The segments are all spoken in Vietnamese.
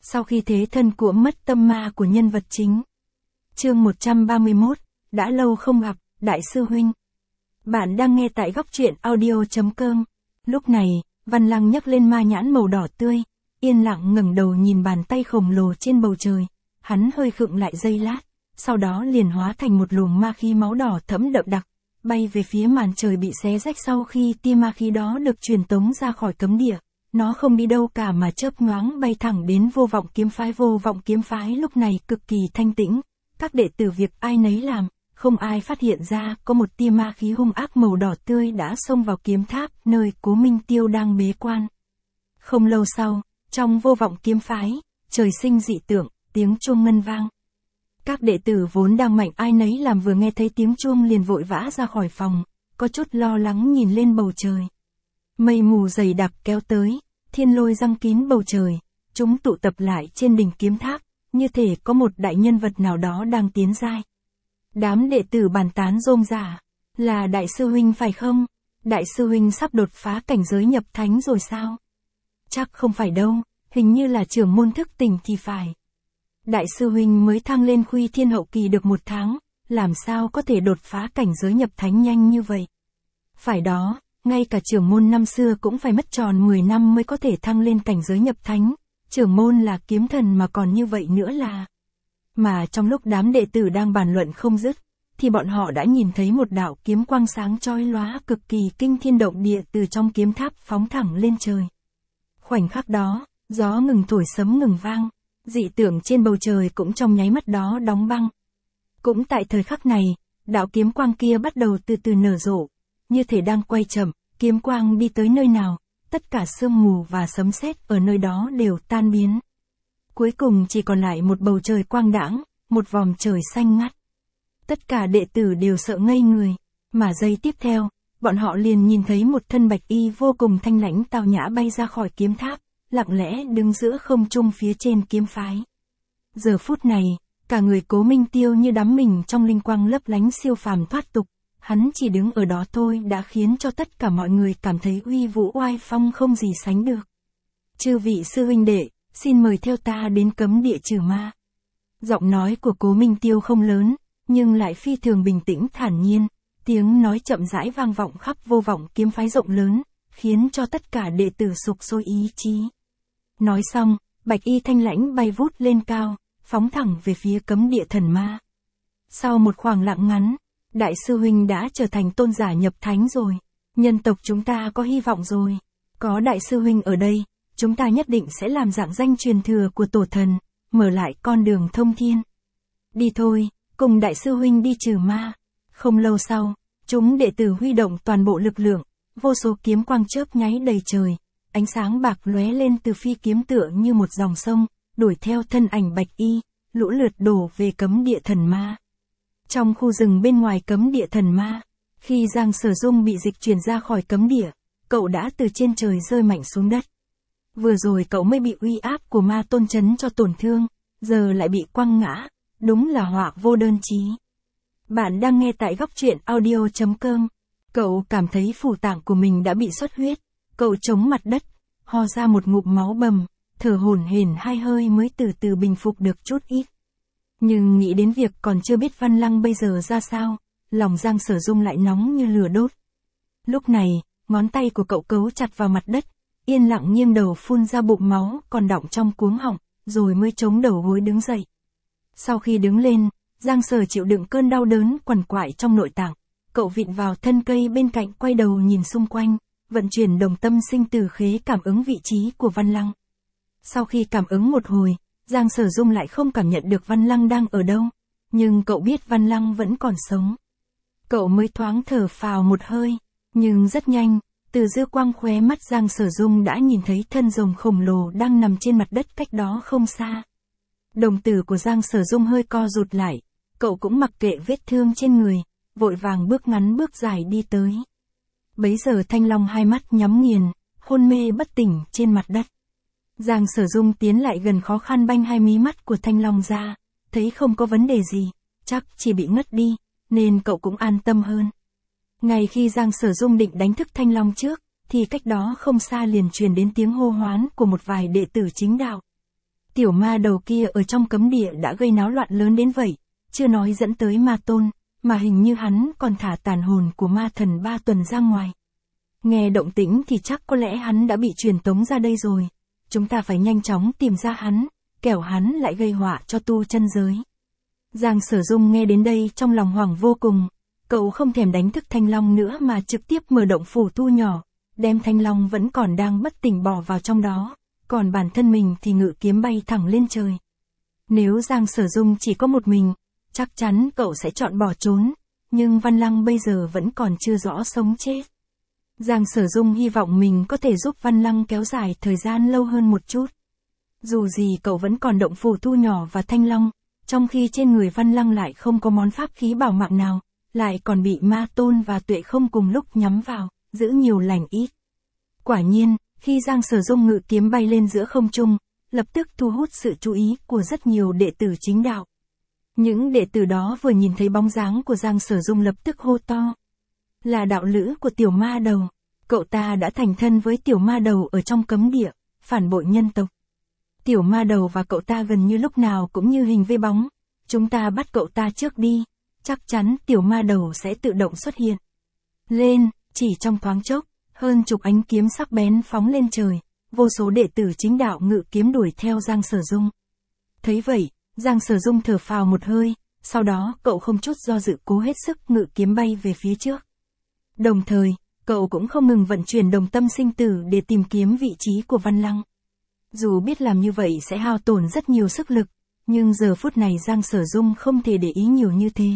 Sau khi thế thân của mất tâm ma của nhân vật chính. Chương 131, đã lâu không gặp, Đại sư huynh. Bạn đang nghe tại góc truyện audio.com. Lúc này, Văn Lăng nhấc lên ma nhãn màu đỏ tươi, yên lặng ngẩng đầu nhìn bàn tay khổng lồ trên bầu trời. Hắn hơi khựng lại giây lát, sau đó liền hóa thành một luồng ma khí máu đỏ thẫm đậm đặc, bay về phía màn trời bị xé rách. Sau khi tia ma khí đó được truyền tống ra khỏi cấm địa, nó không đi đâu cả mà chớp nhoáng bay thẳng đến Vô Vọng Kiếm Phái. Vô Vọng Kiếm Phái lúc này cực kỳ thanh tĩnh, các đệ tử việc ai nấy làm, không ai phát hiện ra có một tia ma khí hung ác màu đỏ tươi đã xông vào kiếm tháp nơi Cố Minh Tiêu đang bế quan. Không lâu sau, trong Vô Vọng Kiếm Phái, trời sinh dị tượng, tiếng chuông ngân vang. Các đệ tử vốn đang mạnh ai nấy làm vừa nghe thấy tiếng chuông liền vội vã ra khỏi phòng, có chút lo lắng nhìn lên bầu trời. Mây mù dày đặc kéo tới, thiên lôi giăng kín bầu trời, chúng tụ tập lại trên đỉnh kiếm tháp, như thể có một đại nhân vật nào đó đang tiến giai. Đám đệ tử bàn tán rôm rả, là Đại sư huynh phải không? Đại sư huynh sắp đột phá cảnh giới nhập thánh rồi sao? Chắc không phải đâu, hình như là trưởng môn thức tỉnh thì phải. Đại sư huynh mới thăng lên Khuy Thiên hậu kỳ được 1 tháng, làm sao có thể đột phá cảnh giới nhập thánh nhanh như vậy? Phải đó, ngay cả trưởng môn năm xưa cũng phải mất tròn 10 năm mới có thể thăng lên cảnh giới nhập thánh, trưởng môn là kiếm thần mà còn như vậy nữa là... Mà trong lúc đám đệ tử đang bàn luận không dứt, thì bọn họ đã nhìn thấy một đạo kiếm quang sáng chói lóa cực kỳ kinh thiên động địa từ trong kiếm tháp phóng thẳng lên trời. Khoảnh khắc đó, gió ngừng thổi sấm ngừng vang, dị tượng trên bầu trời cũng trong nháy mắt đó đóng băng. Cũng tại thời khắc này, đạo kiếm quang kia bắt đầu từ từ nở rộ, như thể đang quay chậm, kiếm quang đi tới nơi nào, tất cả sương mù và sấm sét ở nơi đó đều tan biến. Cuối cùng chỉ còn lại một bầu trời quang đãng, một vòm trời xanh ngắt. Tất cả đệ tử đều sợ ngây người, mà giây tiếp theo, bọn họ liền nhìn thấy một thân bạch y vô cùng thanh lãnh tao nhã bay ra khỏi kiếm tháp, lặng lẽ đứng giữa không trung phía trên kiếm phái. Giờ phút này, cả người Cố Minh Tiêu như đắm mình trong linh quang lấp lánh siêu phàm thoát tục, hắn chỉ đứng ở đó thôi đã khiến cho tất cả mọi người cảm thấy uy vũ oai phong không gì sánh được. Chư vị sư huynh đệ, xin mời theo ta đến cấm địa trừ ma. Giọng nói của Cố Minh Tiêu không lớn, nhưng lại phi thường bình tĩnh thản nhiên, tiếng nói chậm rãi vang vọng khắp Vô Vọng Kiếm Phái rộng lớn, khiến cho tất cả đệ tử sục sôi ý chí. Nói xong, bạch y thanh lãnh bay vút lên cao, phóng thẳng về phía cấm địa thần ma. Sau một khoảng lặng ngắn, Đại sư huynh đã trở thành tôn giả nhập thánh rồi, nhân tộc chúng ta có hy vọng rồi. Có Đại sư huynh ở đây, chúng ta nhất định sẽ làm rạng danh truyền thừa của tổ thần, mở lại con đường thông thiên. Đi thôi, cùng Đại sư huynh đi trừ ma. Không lâu sau, chúng đệ tử huy động toàn bộ lực lượng, vô số kiếm quang chớp nháy đầy trời, ánh sáng bạc lóe lên từ phi kiếm tựa như một dòng sông, đuổi theo thân ảnh bạch y, lũ lượt đổ về cấm địa thần ma. Trong khu rừng bên ngoài cấm địa thần ma, khi Giang Sở Dung bị dịch chuyển ra khỏi cấm địa, cậu đã từ trên trời rơi mạnh xuống đất. Vừa rồi cậu mới bị uy áp của ma tôn chấn cho tổn thương, giờ lại bị quăng ngã, đúng là họa vô đơn chí. Bạn đang nghe tại góc truyện audio.com. Cậu cảm thấy phủ tạng của mình đã bị xuất huyết, cậu chống mặt đất, ho ra một ngụm máu bầm, thở hổn hển 2 hơi mới từ từ bình phục được chút ít. Nhưng nghĩ đến việc còn chưa biết Văn Lăng bây giờ ra sao, lòng Giang Sở Dung lại nóng như lửa đốt. Lúc này, ngón tay của cậu cấu chặt vào mặt đất, yên lặng nghiêng đầu phun ra bụng máu còn đọng trong cuống họng, rồi mới chống đầu gối đứng dậy. Sau khi đứng lên, Giang Sở chịu đựng cơn đau đớn quằn quại trong nội tạng, cậu vịn vào thân cây bên cạnh quay đầu nhìn xung quanh, vận chuyển đồng tâm sinh tử khế cảm ứng vị trí của Văn Lăng. Sau khi cảm ứng một hồi, Giang Sở Dung lại không cảm nhận được Văn Lăng đang ở đâu, nhưng cậu biết Văn Lăng vẫn còn sống. Cậu mới thoáng thở phào một hơi, nhưng rất nhanh, từ dư quang khóe mắt Giang Sở Dung đã nhìn thấy thân rồng khổng lồ đang nằm trên mặt đất cách đó không xa. Đồng tử của Giang Sở Dung hơi co rụt lại, cậu cũng mặc kệ vết thương trên người, vội vàng bước ngắn bước dài đi tới. Bấy giờ Thanh Long hai mắt nhắm nghiền, hôn mê bất tỉnh trên mặt đất. Giang Sở Dung tiến lại gần khó khăn banh hai mí mắt của Thanh Long ra, thấy không có vấn đề gì, chắc chỉ bị ngất đi, nên cậu cũng an tâm hơn. Ngay khi Giang Sở Dung định đánh thức Thanh Long trước, thì cách đó không xa liền truyền đến tiếng hô hoán của một vài đệ tử chính đạo. Tiểu ma đầu kia ở trong cấm địa đã gây náo loạn lớn đến vậy, chưa nói dẫn tới ma tôn, mà hình như hắn còn thả tàn hồn của ma thần 3 tuần ra ngoài. Nghe động tĩnh thì chắc có lẽ hắn đã bị truyền tống ra đây rồi. Chúng ta phải nhanh chóng tìm ra hắn, kẻo hắn lại gây họa cho tu chân giới. Giang Sở Dung nghe đến đây trong lòng hoảng vô cùng. Cậu không thèm đánh thức Thanh Long nữa mà trực tiếp mở động phủ tu nhỏ, đem Thanh Long vẫn còn đang bất tỉnh bỏ vào trong đó, còn bản thân mình thì ngự kiếm bay thẳng lên trời. Nếu Giang Sở Dung chỉ có một mình, chắc chắn cậu sẽ chọn bỏ trốn, nhưng Văn Lăng bây giờ vẫn còn chưa rõ sống chết. Giang Sở Dung hy vọng mình có thể giúp Văn Lăng kéo dài thời gian lâu hơn một chút. Dù gì cậu vẫn còn động phủ tu nhỏ và Thanh Long, trong khi trên người Văn Lăng lại không có món pháp khí bảo mạng nào, lại còn bị ma tôn và tuệ không cùng lúc nhắm vào, giữ nhiều lành ít. Quả nhiên, khi Giang Sở Dung ngự kiếm bay lên giữa không trung, lập tức thu hút sự chú ý của rất nhiều đệ tử chính đạo. Những đệ tử đó vừa nhìn thấy bóng dáng của Giang Sở Dung lập tức hô to. Là đạo lữ của tiểu ma đầu. Cậu ta đã thành thân với tiểu ma đầu ở trong cấm địa, phản bội nhân tộc. Tiểu ma đầu và cậu ta gần như lúc nào cũng như hình với bóng. Chúng ta bắt cậu ta trước đi, chắc chắn tiểu ma đầu sẽ tự động xuất hiện. Lên, chỉ trong thoáng chốc, hơn chục ánh kiếm sắc bén phóng lên trời, vô số đệ tử chính đạo ngự kiếm đuổi theo Giang Sở Dung. Thấy vậy, Giang Sở Dung thở phào một hơi, sau đó cậu không chút do dự cố hết sức ngự kiếm bay về phía trước. Đồng thời, cậu cũng không ngừng vận chuyển đồng tâm sinh tử để tìm kiếm vị trí của Văn Lăng. Dù biết làm như vậy sẽ hao tổn rất nhiều sức lực, nhưng giờ phút này Giang Sở Dung không thể để ý nhiều như thế.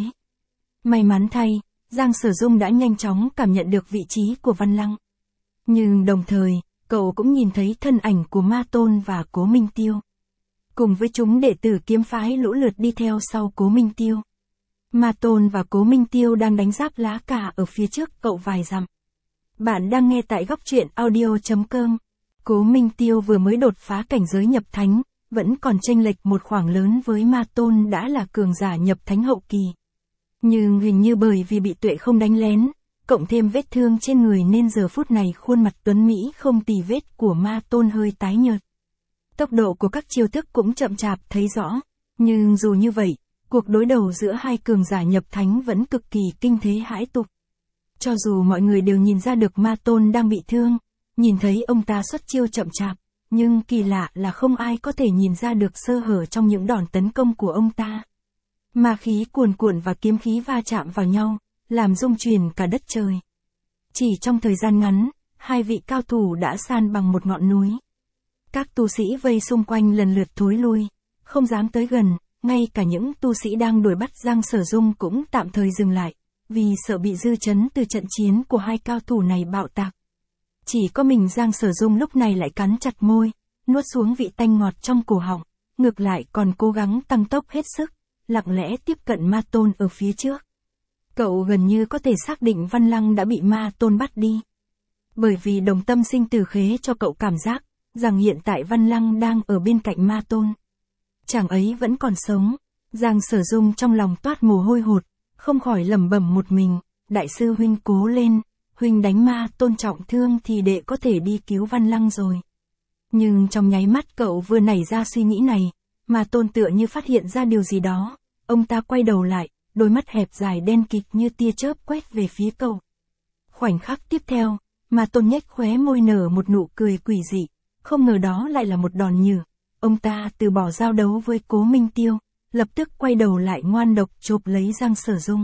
May mắn thay, Giang Sở Dung đã nhanh chóng cảm nhận được vị trí của Văn Lăng. Nhưng đồng thời, cậu cũng nhìn thấy thân ảnh của Ma Tôn và Cố Minh Tiêu. Cùng với chúng đệ tử kiếm phái lũ lượt đi theo sau Cố Minh Tiêu. Ma Tôn và Cố Minh Tiêu đang đánh giáp lá cà ở phía trước cậu vài dặm. Bạn đang nghe tại góc truyện audio.com. Cố Minh Tiêu vừa mới đột phá cảnh giới nhập thánh, vẫn còn chênh lệch một khoảng lớn với Ma Tôn đã là cường giả nhập thánh hậu kỳ. Nhưng hình như bởi vì bị tuệ không đánh lén, cộng thêm vết thương trên người nên giờ phút này khuôn mặt tuấn Mỹ không tì vết của Ma Tôn hơi tái nhợt. Tốc độ của các chiêu thức cũng chậm chạp thấy rõ, nhưng dù như vậy, cuộc đối đầu giữa hai cường giả nhập thánh vẫn cực kỳ kinh thế hãi tục. Cho dù mọi người đều nhìn ra được Ma Tôn đang bị thương, nhìn thấy ông ta xuất chiêu chậm chạp, nhưng kỳ lạ là không ai có thể nhìn ra được sơ hở trong những đòn tấn công của ông ta. Ma khí cuồn cuộn và kiếm khí va chạm vào nhau, làm rung chuyển cả đất trời. Chỉ trong thời gian ngắn, hai vị cao thủ đã san bằng một ngọn núi. Các tu sĩ vây xung quanh lần lượt thối lui, không dám tới gần, ngay cả những tu sĩ đang đuổi bắt Giang Sở Dung cũng tạm thời dừng lại, vì sợ bị dư chấn từ trận chiến của hai cao thủ này bạo tạc. Chỉ có mình Giang Sở Dung lúc này lại cắn chặt môi, nuốt xuống vị tanh ngọt trong cổ họng, ngược lại còn cố gắng tăng tốc hết sức, lặng lẽ tiếp cận Ma Tôn ở phía trước. Cậu gần như có thể xác định Văn Lăng đã bị Ma Tôn bắt đi. Bởi vì đồng tâm sinh tử khế cho cậu cảm giác rằng hiện tại Văn Lăng đang ở bên cạnh Ma Tôn. Chàng ấy vẫn còn sống. Giang Sở Dung trong lòng toát mồ hôi hột, không khỏi lẩm bẩm một mình, đại sư huynh cố lên, huynh đánh Ma Tôn trọng thương thì đệ có thể đi cứu Văn Lăng rồi. Nhưng trong nháy mắt cậu vừa nảy ra suy nghĩ này, Ma Tôn tựa như phát hiện ra điều gì đó, ông ta quay đầu lại, đôi mắt hẹp dài đen kịt như tia chớp quét về phía cậu. Khoảnh khắc tiếp theo, Ma Tôn nhếch khóe môi nở một nụ cười quỷ dị, không ngờ đó lại là một đòn nhử. Ông ta từ bỏ giao đấu với Cố Minh Tiêu, lập tức quay đầu lại ngoan độc chộp lấy Giang Sở Dung.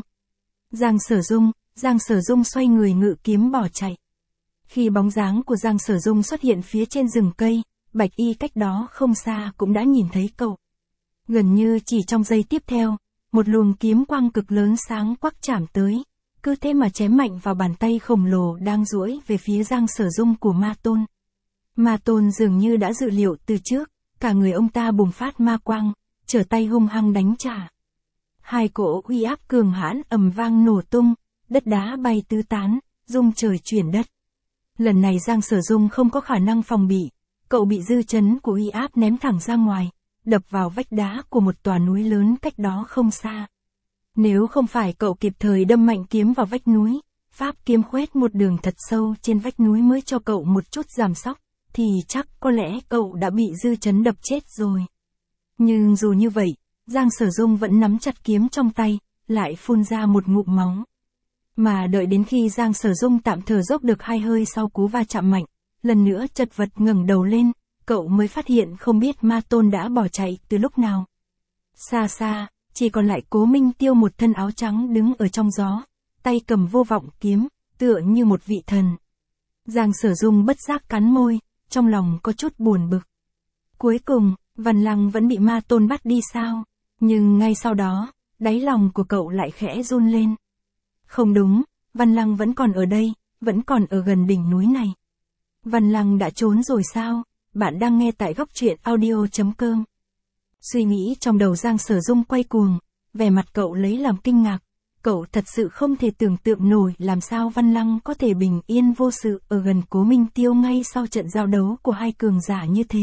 Giang Sở Dung xoay người ngự kiếm bỏ chạy. Khi bóng dáng của Giang Sở Dung xuất hiện phía trên rừng cây, Bạch Y cách đó không xa cũng đã nhìn thấy cậu. Gần như chỉ trong giây tiếp theo, một luồng kiếm quang cực lớn sáng quắc chạm tới, cứ thế mà chém mạnh vào bàn tay khổng lồ đang duỗi về phía Giang Sở Dung của Ma Tôn. Ma Tôn dường như đã dự liệu từ trước, cả người ông ta bùng phát ma quang, trở tay hung hăng đánh trả. Hai cỗ uy áp cường hãn ầm vang nổ tung, đất đá bay tứ tán, rung trời chuyển đất. Lần này Giang Sở Dung không có khả năng phòng bị, cậu bị dư chấn của uy áp ném thẳng ra ngoài, đập vào vách đá của một tòa núi lớn cách đó không xa. Nếu không phải cậu kịp thời đâm mạnh kiếm vào vách núi, pháp kiếm khoét một đường thật sâu trên vách núi mới cho cậu một chút giảm sóc, thì chắc có lẽ cậu đã bị dư chấn đập chết rồi. Nhưng dù như vậy, Giang Sở Dung vẫn nắm chặt kiếm trong tay, lại phun ra một ngụm máu. Mà đợi đến khi Giang Sở Dung tạm thở dốc được 2 hơi sau cú va chạm mạnh, lần nữa chật vật ngẩng đầu lên, cậu mới phát hiện không biết Ma Tôn đã bỏ chạy từ lúc nào. Xa xa, chỉ còn lại Cố Minh Tiêu một thân áo trắng đứng ở trong gió, tay cầm vô vọng kiếm, tựa như một vị thần. Giang Sở Dung bất giác cắn môi, trong lòng có chút buồn bực. Cuối cùng, Văn Lăng vẫn bị Ma Tôn bắt đi sao? Nhưng ngay sau đó, đáy lòng của cậu lại khẽ run lên. Không đúng, Văn Lăng vẫn còn ở đây, vẫn còn ở gần đỉnh núi này. Văn Lăng đã trốn rồi sao? Bạn đang nghe tại góc truyện audio.com. Suy nghĩ trong đầu Giang Sở Dung quay cuồng, vẻ mặt cậu lấy làm kinh ngạc. Cậu thật sự không thể tưởng tượng nổi làm sao Văn Lăng có thể bình yên vô sự ở gần Cố Minh Tiêu ngay sau trận giao đấu của hai cường giả như thế.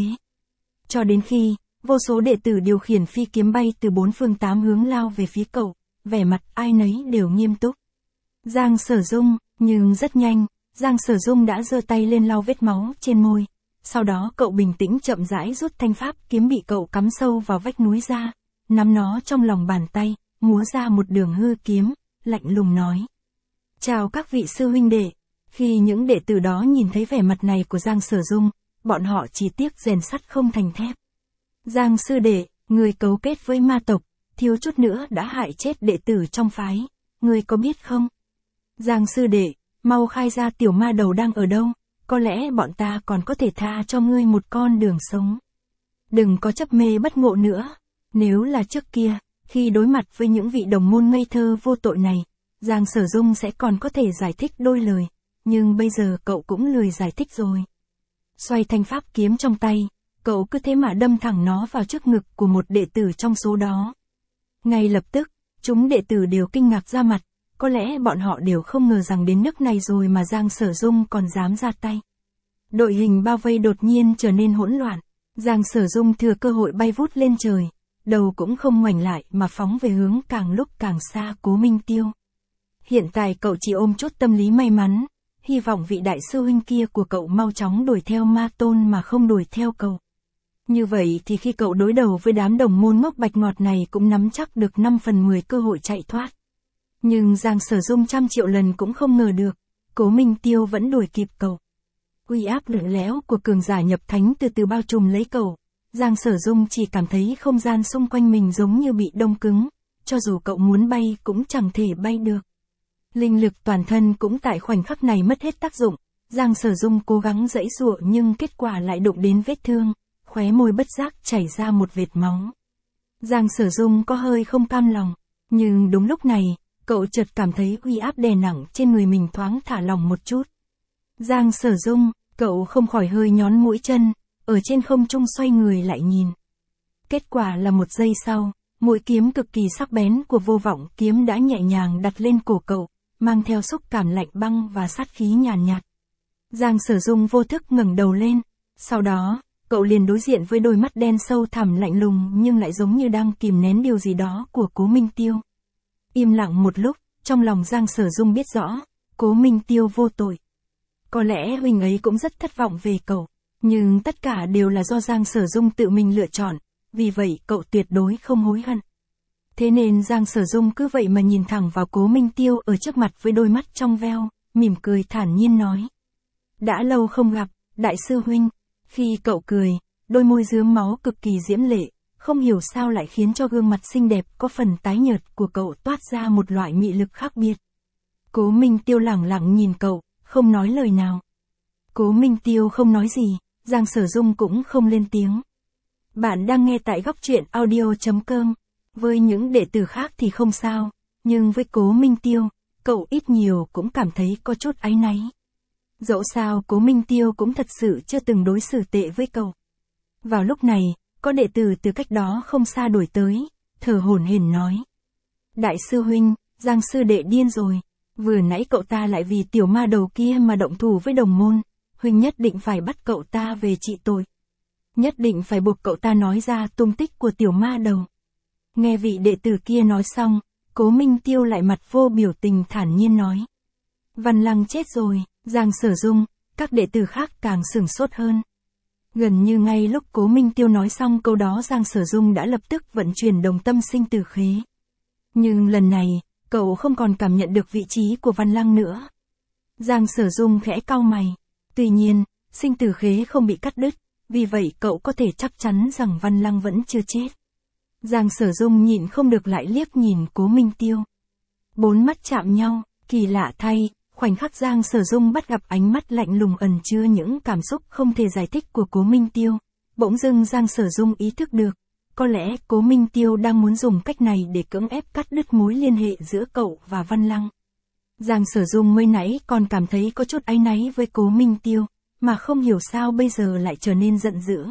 Cho đến khi, vô số đệ tử điều khiển phi kiếm bay từ 4 phương 8 hướng lao về phía cậu, vẻ mặt ai nấy đều nghiêm túc. Giang Sở Dung, nhưng rất nhanh, Giang Sở Dung đã giơ tay lên lau vết máu trên môi. Sau đó cậu bình tĩnh chậm rãi rút thanh pháp kiếm bị cậu cắm sâu vào vách núi ra, nắm nó trong lòng bàn tay, múa ra một đường hư kiếm, lạnh lùng nói. Chào các vị sư huynh đệ. Khi những đệ tử đó nhìn thấy vẻ mặt này của Giang Sở Dung, bọn họ chỉ tiếc rèn sắt không thành thép. Giang sư đệ, người cấu kết với ma tộc, thiếu chút nữa đã hại chết đệ tử trong phái, người có biết không? Giang sư đệ, mau khai ra tiểu ma đầu đang ở đâu, có lẽ bọn ta còn có thể tha cho ngươi một con đường sống. Đừng có chấp mê bất ngộ nữa. Nếu là trước kia, khi đối mặt với những vị đồng môn ngây thơ vô tội này, Giang Sở Dung sẽ còn có thể giải thích đôi lời, nhưng bây giờ cậu cũng lười giải thích rồi. Xoay thanh pháp kiếm trong tay, cậu cứ thế mà đâm thẳng nó vào trước ngực của một đệ tử trong số đó. Ngay lập tức, chúng đệ tử đều kinh ngạc ra mặt, có lẽ bọn họ đều không ngờ rằng đến nước này rồi mà Giang Sở Dung còn dám ra tay. Đội hình bao vây đột nhiên trở nên hỗn loạn, Giang Sở Dung thừa cơ hội bay vút lên trời, đầu cũng không ngoảnh lại mà phóng về hướng càng lúc càng xa Cố Minh Tiêu. Hiện tại cậu chỉ ôm chút tâm lý may mắn, hy vọng vị đại sư huynh kia của cậu mau chóng đuổi theo Ma Tôn mà không đuổi theo cậu. Như vậy thì khi cậu đối đầu với đám đồng môn ngốc bạch ngọt này cũng nắm chắc được 5/10 cơ hội chạy thoát. Nhưng Giang Sở Dung trăm triệu lần cũng không ngờ được, Cố Minh Tiêu vẫn đuổi kịp cậu. Uy áp lạnh lẽo của cường giả nhập thánh từ từ bao trùm lấy cậu. Giang Sở Dung chỉ cảm thấy không gian xung quanh mình giống như bị đông cứng, cho dù cậu muốn bay cũng chẳng thể bay được. Linh lực toàn thân cũng tại khoảnh khắc này mất hết tác dụng, Giang Sở Dung cố gắng giãy giụa nhưng kết quả lại đụng đến vết thương, khóe môi bất giác chảy ra một vệt máu. Giang Sở Dung có hơi không cam lòng, nhưng đúng lúc này, cậu chợt cảm thấy uy áp đè nặng trên người mình thoáng thả lỏng một chút. Giang Sở Dung, cậu không khỏi hơi nhón mũi chân, ở trên không trung xoay người lại nhìn. Kết quả là một giây sau, mũi kiếm cực kỳ sắc bén của vô vọng kiếm đã nhẹ nhàng đặt lên cổ cậu, mang theo xúc cảm lạnh băng và sát khí nhàn nhạt. Giang Sở Dung vô thức ngẩng đầu lên, sau đó, cậu liền đối diện với đôi mắt đen sâu thẳm lạnh lùng nhưng lại giống như đang kìm nén điều gì đó của Cố Minh Tiêu. Im lặng một lúc, trong lòng Giang Sở Dung biết rõ, Cố Minh Tiêu vô tội. Có lẽ huynh ấy cũng rất thất vọng về cậu, nhưng tất cả đều là do Giang Sở Dung tự mình lựa chọn, vì vậy cậu tuyệt đối không hối hận. Thế nên Giang Sở Dung cứ vậy mà nhìn thẳng vào Cố Minh Tiêu ở trước mặt với đôi mắt trong veo, mỉm cười thản nhiên nói. Đã lâu không gặp, đại sư huynh. Khi cậu cười, đôi môi rướm máu cực kỳ diễm lệ, không hiểu sao lại khiến cho gương mặt xinh đẹp có phần tái nhợt của cậu toát ra một loại mị lực khác biệt. Cố Minh Tiêu lẳng lặng nhìn cậu, không nói lời nào. Cố Minh Tiêu không nói gì, Giang Sở Dung cũng không lên tiếng. Bạn đang nghe tại góc truyện audio.com. Với những đệ tử khác thì không sao, nhưng với Cố Minh Tiêu, cậu ít nhiều cũng cảm thấy có chút áy náy. Dẫu sao Cố Minh Tiêu cũng thật sự chưa từng đối xử tệ với cậu. Vào lúc này, có đệ tử từ cách đó không xa đuổi tới, thở hổn hển nói. Đại sư huynh, Giang sư đệ điên rồi, vừa nãy cậu ta lại vì tiểu ma đầu kia mà động thủ với đồng môn, huynh nhất định phải bắt cậu ta về trị tội. Nhất định phải buộc cậu ta nói ra tung tích của tiểu ma đầu. Nghe vị đệ tử kia nói xong, Cố Minh Tiêu lại mặt vô biểu tình thản nhiên nói. Văn Lăng chết rồi. Giang Sở Dung, các đệ tử khác càng sửng sốt hơn. Gần như ngay lúc Cố Minh Tiêu nói xong câu đó Giang Sở Dung đã lập tức vận chuyển đồng tâm sinh tử khế. Nhưng lần này, cậu không còn cảm nhận được vị trí của Văn Lăng nữa. Giang Sở Dung khẽ cau mày. Tuy nhiên, sinh tử khế không bị cắt đứt, vì vậy cậu có thể chắc chắn rằng Văn Lăng vẫn chưa chết. Giang Sở Dung nhịn không được lại liếc nhìn Cố Minh Tiêu. Bốn mắt chạm nhau, kỳ lạ thay, khoảnh khắc Giang Sở Dung bắt gặp ánh mắt lạnh lùng ẩn chứa những cảm xúc không thể giải thích của Cố Minh Tiêu. Bỗng dưng Giang Sở Dung ý thức được, có lẽ Cố Minh Tiêu đang muốn dùng cách này để cưỡng ép cắt đứt mối liên hệ giữa cậu và Văn Lăng. Giang Sở Dung mới nãy còn cảm thấy có chút áy náy với Cố Minh Tiêu, mà không hiểu sao bây giờ lại trở nên giận dữ.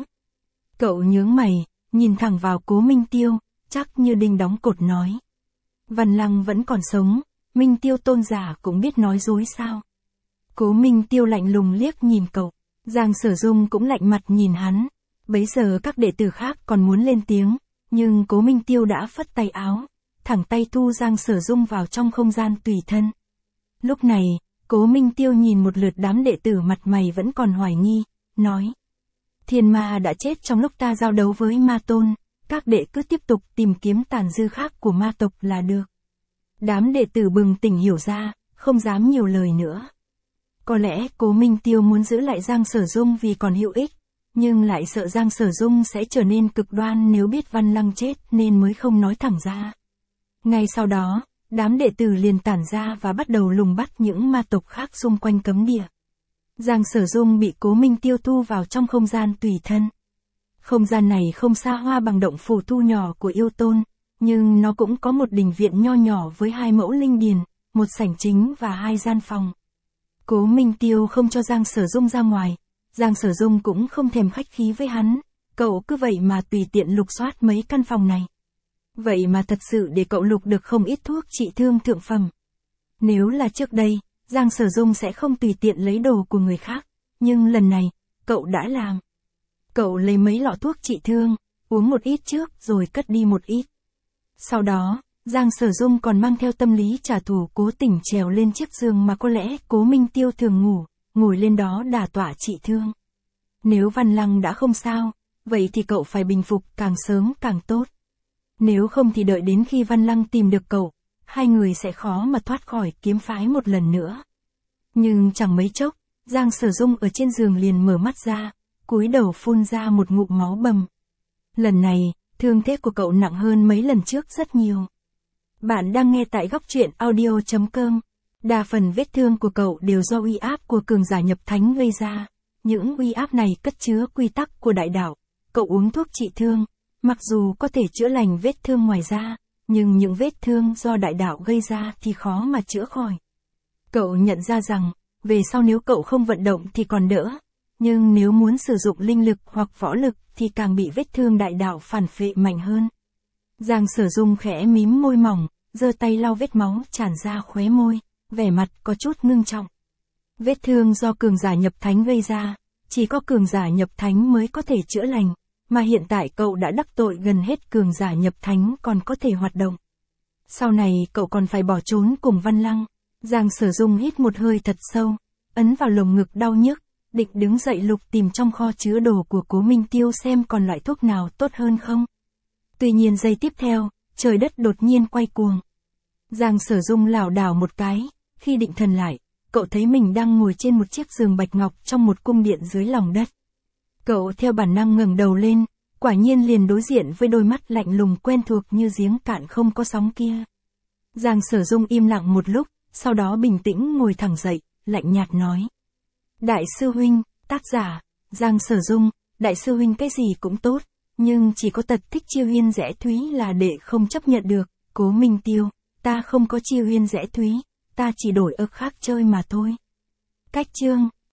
Cậu nhướng mày, nhìn thẳng vào Cố Minh Tiêu, chắc như đinh đóng cột nói. Văn Lăng vẫn còn sống, Minh Tiêu tôn giả cũng biết nói dối sao. Cố Minh Tiêu lạnh lùng liếc nhìn cậu, Giang Sở Dung cũng lạnh mặt nhìn hắn. Bấy giờ các đệ tử khác còn muốn lên tiếng, nhưng Cố Minh Tiêu đã phất tay áo, thẳng tay thu Giang Sở Dung vào trong không gian tùy thân. Lúc này, Cố Minh Tiêu nhìn một lượt đám đệ tử mặt mày vẫn còn hoài nghi, nói. Thiên ma đã chết trong lúc ta giao đấu với ma tôn, các đệ cứ tiếp tục tìm kiếm tàn dư khác của ma tộc là được. Đám đệ tử bừng tỉnh hiểu ra, không dám nhiều lời nữa. Có lẽ Cố Minh Tiêu muốn giữ lại Giang Sở Dung vì còn hữu ích, nhưng lại sợ Giang Sở Dung sẽ trở nên cực đoan nếu biết Văn Lăng chết nên mới không nói thẳng ra. Ngay sau đó, đám đệ tử liền tản ra và bắt đầu lùng bắt những ma tộc khác xung quanh cấm địa. Giang Sở Dung bị Cố Minh Tiêu thu vào trong không gian tùy thân. Không gian này không xa hoa bằng động phủ thu nhỏ của yêu tôn, nhưng nó cũng có một đình viện nho nhỏ với 2 mẫu linh điền, một sảnh chính và 2 gian phòng. Cố Minh Tiêu không cho Giang Sở Dung ra ngoài, Giang Sở Dung cũng không thèm khách khí với hắn, cậu cứ vậy mà tùy tiện lục soát mấy căn phòng này. Vậy mà thật sự để cậu lục được không ít thuốc trị thương thượng phẩm. Nếu là trước đây, Giang Sở Dung sẽ không tùy tiện lấy đồ của người khác, nhưng lần này, cậu đã làm. Cậu lấy mấy lọ thuốc trị thương, uống một ít trước rồi cất đi một ít. Sau đó, Giang Sở Dung còn mang theo tâm lý trả thù cố tình trèo lên chiếc giường mà có lẽ Cố Minh Tiêu thường ngủ, ngồi lên đó đả tọa trị thương. Nếu Văn Lăng đã không sao, vậy thì cậu phải bình phục càng sớm càng tốt. Nếu không thì đợi đến khi Văn Lăng tìm được cậu, hai người sẽ khó mà thoát khỏi kiếm phái một lần nữa. Nhưng chẳng mấy chốc, Giang Sở Dung ở trên giường liền mở mắt ra, cúi đầu phun ra một ngụm máu bầm. Lần này, thương thế của cậu nặng hơn mấy lần trước rất nhiều. Bạn đang nghe tại góc truyện audio.com. Đa phần vết thương của cậu đều do uy áp của cường giả nhập thánh gây ra. Những uy áp này cất chứa quy tắc của đại đạo. Cậu uống thuốc trị thương, mặc dù có thể chữa lành vết thương ngoài da, nhưng những vết thương do đại đạo gây ra thì khó mà chữa khỏi. Cậu nhận ra rằng, về sau nếu cậu không vận động thì còn đỡ, nhưng nếu muốn sử dụng linh lực hoặc võ lực thì càng bị vết thương đại đạo phản phệ mạnh hơn. Giang Sở Dung khẽ mím môi mỏng, giơ tay lau vết máu tràn ra khóe môi, vẻ mặt có chút ngưng trọng. Vết thương do cường giả nhập thánh gây ra, chỉ có cường giả nhập thánh mới có thể chữa lành, mà hiện tại cậu đã đắc tội gần hết cường giả nhập thánh còn có thể hoạt động. Sau này cậu còn phải bỏ trốn cùng Văn Lăng. Giang Sở Dung hít một hơi thật sâu, ấn vào lồng ngực đau nhức, định đứng dậy lục tìm trong kho chứa đồ của Cố Minh Tiêu xem còn loại thuốc nào tốt hơn không. Tuy nhiên giây tiếp theo, trời đất đột nhiên quay cuồng. Giang Sở Dung lảo đảo một cái, khi định thần lại, cậu thấy mình đang ngồi trên một chiếc giường bạch ngọc trong một cung điện dưới lòng đất. Cậu theo bản năng ngẩng đầu lên, quả nhiên liền đối diện với đôi mắt lạnh lùng quen thuộc như giếng cạn không có sóng kia. Giang Sở Dung im lặng một lúc, sau đó bình tĩnh ngồi thẳng dậy, lạnh nhạt nói. Đại sư huynh, tác giả, Giang Sở Dung, đại sư huynh cái gì cũng tốt, nhưng chỉ có tật thích chiêu hiên rẽ thúy là đệ không chấp nhận được. Cố Minh Tiêu, ta không có chiêu hiên rẽ thúy, ta chỉ đổi ức khác chơi mà thôi. Cách chương